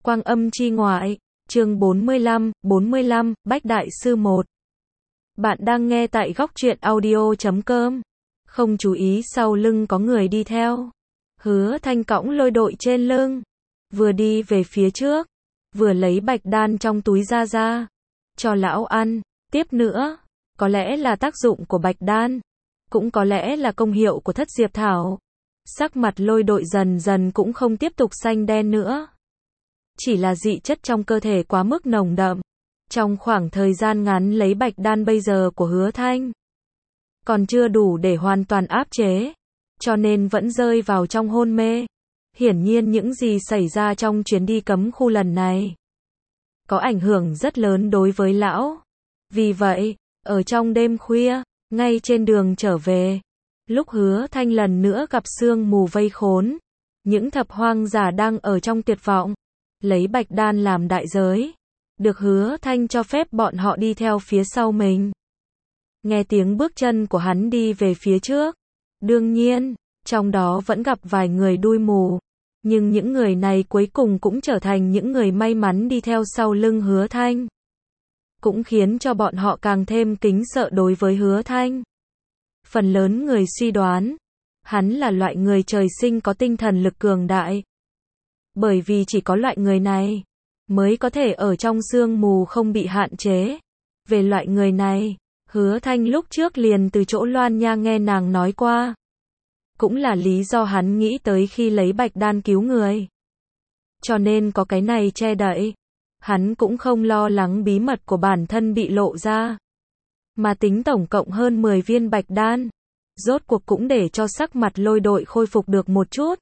Quang Âm Chi Ngoại, chương 45, Bách Đại Sư 1. Bạn đang nghe tại góc truyện audio.com. Không chú ý sau lưng có người đi theo. Hứa Thanh cõng lôi đội trên lưng. Vừa đi về phía trước, vừa lấy bạch đan trong túi ra. Cho lão ăn. Tiếp nữa, có lẽ là tác dụng của bạch đan. Cũng có lẽ là công hiệu của thất diệp thảo. Sắc mặt lôi đội dần dần cũng không tiếp tục xanh đen nữa. Chỉ là dị chất trong cơ thể quá mức nồng đậm. Trong khoảng thời gian ngắn lấy bạch đan bây giờ của Hứa Thanh, còn chưa đủ để hoàn toàn áp chế, cho nên vẫn rơi vào trong hôn mê. Hiển nhiên những gì xảy ra trong chuyến đi cấm khu lần này có ảnh hưởng rất lớn đối với lão. Vì vậy, ở trong đêm khuya, ngay trên đường trở về, lúc Hứa Thanh lần nữa gặp sương mù vây khốn, những thập hoang giả đang ở trong tuyệt vọng, lấy bạch đan làm đại giới, được Hứa Thanh cho phép bọn họ đi theo phía sau mình. Nghe tiếng bước chân của hắn đi về phía trước, đương nhiên, trong đó vẫn gặp vài người đuôi mù, nhưng những người này cuối cùng cũng trở thành những người may mắn đi theo sau lưng Hứa Thanh. Cũng khiến cho bọn họ càng thêm kính sợ đối với Hứa Thanh. Phần lớn người suy đoán, hắn là loại người trời sinh có tinh thần lực cường đại. Bởi vì chỉ có loại người này mới có thể ở trong sương mù không bị hạn chế. Về loại người này, Hứa Thanh lúc trước liền từ chỗ Loan Nha nghe nàng nói qua. Cũng là lý do hắn nghĩ tới khi lấy bạch đan cứu người. Cho nên có cái này che đậy, hắn cũng không lo lắng bí mật của bản thân bị lộ ra. Mà tính tổng cộng hơn 10 viên bạch đan, rốt cuộc cũng để cho sắc mặt lôi đội khôi phục được một chút.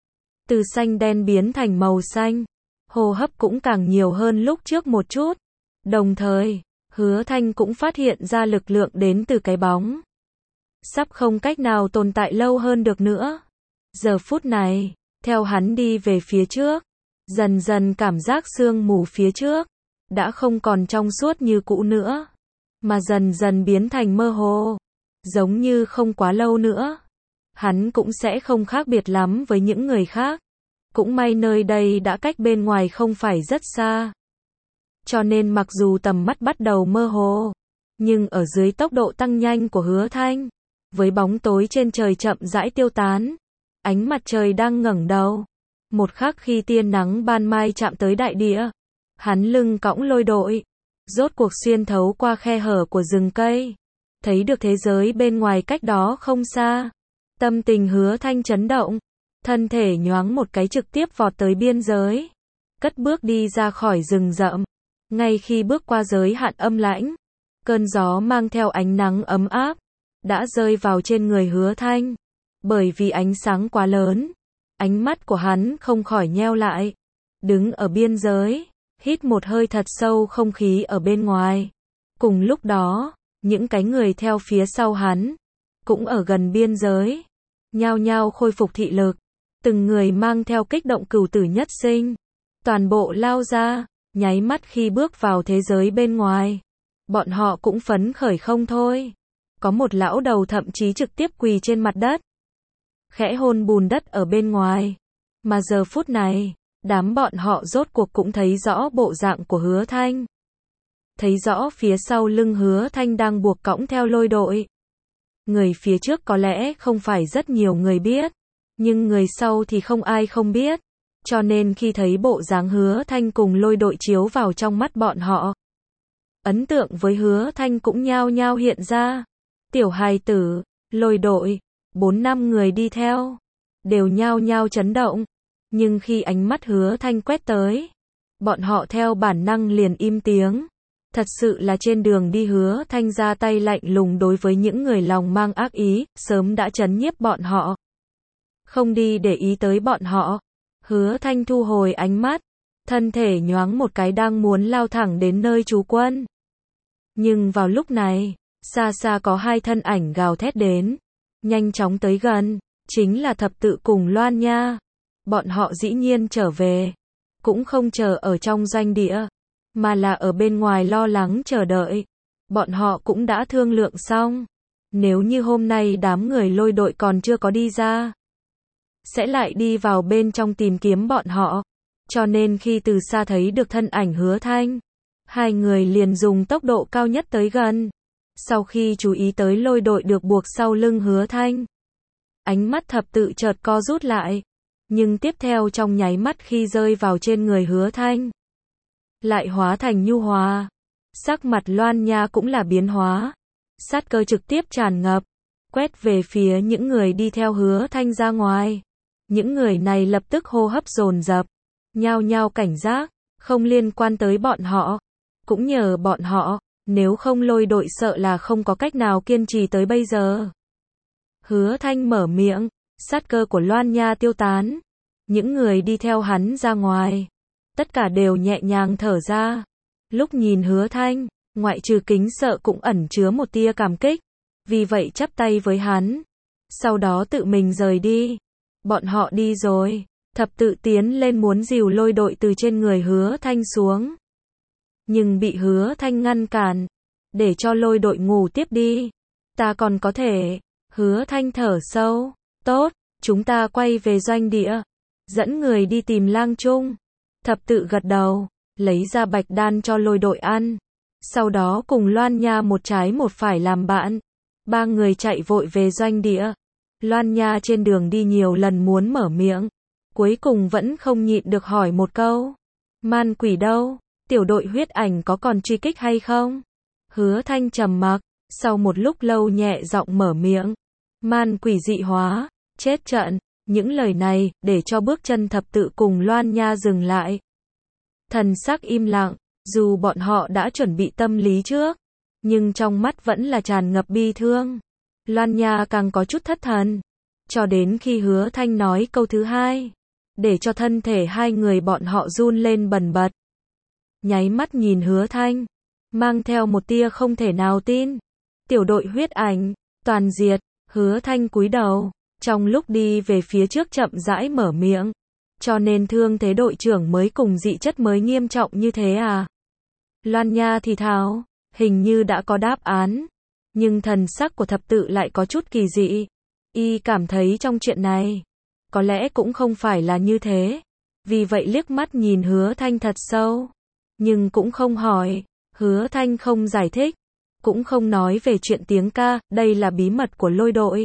Từ xanh đen biến thành màu xanh, hô hấp cũng càng nhiều hơn lúc trước một chút. Đồng thời, Hứa Thanh cũng phát hiện ra lực lượng đến từ cái bóng. Sắp không cách nào tồn tại lâu hơn được nữa. Giờ phút này, theo hắn đi về phía trước, dần dần cảm giác sương mù phía trước đã không còn trong suốt như cũ nữa, mà dần dần biến thành mơ hồ, giống như không quá lâu nữa hắn cũng sẽ không khác biệt lắm với những người khác. Cũng may nơi đây đã cách bên ngoài không phải rất xa, cho nên mặc dù tầm mắt bắt đầu mơ hồ, nhưng ở dưới tốc độ tăng nhanh của Hứa Thanh, với bóng tối trên trời chậm rãi tiêu tán, ánh mặt trời đang ngẩng đầu. Một khắc khi tia nắng ban mai chạm tới đại địa, hắn lưng cõng lôi đội, rốt cuộc xuyên thấu qua khe hở của rừng cây, thấy được thế giới bên ngoài cách đó không xa. Tâm tình Hứa Thanh chấn động, thân thể nhoáng một cái trực tiếp vọt tới biên giới, cất bước đi ra khỏi rừng rậm. Ngay khi bước qua giới hạn âm lãnh, cơn gió mang theo ánh nắng ấm áp đã rơi vào trên người Hứa Thanh. Bởi vì ánh sáng quá lớn, ánh mắt của hắn không khỏi nheo lại, đứng ở biên giới, hít một hơi thật sâu không khí ở bên ngoài. Cùng lúc đó, những cái người theo phía sau hắn cũng ở gần biên giới, nhao nhao khôi phục thị lực, từng người mang theo kích động cửu tử nhất sinh, toàn bộ lao ra. Nháy mắt khi bước vào thế giới bên ngoài, bọn họ cũng phấn khởi không thôi. Có một lão đầu thậm chí trực tiếp quỳ trên mặt đất, khẽ hôn bùn đất ở bên ngoài. Mà giờ phút này, đám bọn họ rốt cuộc cũng thấy rõ bộ dạng của Hứa Thanh. Thấy rõ phía sau lưng Hứa Thanh đang buộc cõng theo lôi đội. Người phía trước có lẽ không phải rất nhiều người biết, nhưng người sau thì không ai không biết. Cho nên khi thấy bộ dáng Hứa Thanh cùng lôi đội chiếu vào trong mắt bọn họ, ấn tượng với Hứa Thanh cũng nhao nhao hiện ra. Tiểu hài tử, lôi đội, 4-5 người đi theo, đều nhao nhao chấn động. Nhưng khi ánh mắt Hứa Thanh quét tới, bọn họ theo bản năng liền im tiếng. Thật sự là trên đường đi Hứa Thanh ra tay lạnh lùng đối với những người lòng mang ác ý, sớm đã trấn nhiếp bọn họ. Không đi để ý tới bọn họ. Hứa Thanh thu hồi ánh mắt, thân thể nhoáng một cái đang muốn lao thẳng đến nơi trú quân. Nhưng vào lúc này, xa xa có hai thân ảnh gào thét đến, nhanh chóng tới gần, chính là thập tự cùng Loan Nha. Bọn họ dĩ nhiên trở về, cũng không chờ ở trong doanh địa, mà là ở bên ngoài lo lắng chờ đợi. Bọn họ cũng đã thương lượng xong, nếu như hôm nay đám người lôi đội còn chưa có đi ra, sẽ lại đi vào bên trong tìm kiếm bọn họ. cho nên khi từ xa thấy được thân ảnh Hứa Thanh, hai người liền dùng tốc độ cao nhất tới gần. Sau khi chú ý tới lôi đội được buộc sau lưng Hứa Thanh, ánh mắt thập tự chợt co rút lại, nhưng tiếp theo trong nháy mắt khi rơi vào trên người Hứa Thanh, lại hóa thành nhu hòa. Sắc mặt Loan Nha cũng là biến hóa, sát cơ trực tiếp tràn ngập, quét về phía những người đi theo Hứa Thanh ra ngoài. Những người này lập tức hô hấp dồn dập, nhao nhao cảnh giác, không liên quan tới bọn họ, cũng nhờ bọn họ, nếu không lôi đội sợ là không có cách nào kiên trì tới bây giờ. Hứa Thanh mở miệng, sát cơ của Loan Nha tiêu tán, những người đi theo hắn ra ngoài, tất cả đều nhẹ nhàng thở ra. Lúc nhìn Hứa Thanh, ngoại trừ kính sợ cũng ẩn chứa một tia cảm kích, vì vậy chắp tay với hắn, sau đó tự mình rời đi. Bọn họ đi rồi, thập tự tiến lên muốn dìu lôi đội từ trên người Hứa Thanh xuống, nhưng bị Hứa Thanh ngăn cản, để cho lôi đội ngủ tiếp đi. Ta còn có thể. Hứa Thanh thở sâu, tốt, chúng ta quay về doanh địa, dẫn người đi tìm Lang Trung. Thập tự gật đầu, lấy ra bạch đan cho lôi đội ăn, sau đó cùng Loan Nha một trái một phải làm bạn. Ba người chạy vội về doanh địa. Loan Nha trên đường đi nhiều lần muốn mở miệng, cuối cùng vẫn không nhịn được hỏi một câu. Man quỷ đâu? Tiểu đội huyết ảnh có còn truy kích hay không? Hứa Thanh trầm mặc, sau một lúc lâu nhẹ giọng mở miệng. Man quỷ dị hóa, chết trận. Những lời này, để cho bước chân thập tự cùng Loan Nha dừng lại. Thần sắc im lặng, dù bọn họ đã chuẩn bị tâm lý trước, nhưng trong mắt vẫn là tràn ngập bi thương. Loan Nha càng có chút thất thần, cho đến khi Hứa Thanh nói câu thứ hai, để cho thân thể hai người bọn họ run lên bần bật. Nháy mắt nhìn Hứa Thanh, mang theo một tia không thể nào tin. Tiểu đội huyết ảnh, toàn diệt. Hứa Thanh cúi đầu, trong lúc đi về phía trước chậm rãi mở miệng. Cho nên thương thế đội trưởng mới cùng dị chất mới nghiêm trọng như thế à? Loan Nha thì thào, hình như đã có đáp án. Nhưng thần sắc của thập tự lại có chút kỳ dị. Y cảm thấy trong chuyện này, có lẽ cũng không phải là như thế. Vì vậy liếc mắt nhìn Hứa Thanh thật sâu, nhưng cũng không hỏi. Hứa Thanh không giải thích, cũng không nói về chuyện tiếng ca, đây là bí mật của lôi đội.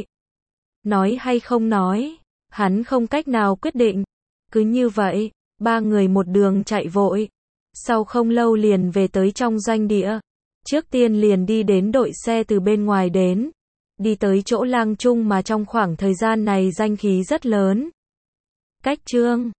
Nói hay không nói, hắn không cách nào quyết định. Cứ như vậy, ba người một đường chạy vội. Sau không lâu liền về tới trong doanh địa. Trước tiên liền đi đến đội xe từ bên ngoài đến. Đi tới chỗ Lang Trung mà trong khoảng thời gian này danh khí rất lớn. Cách chương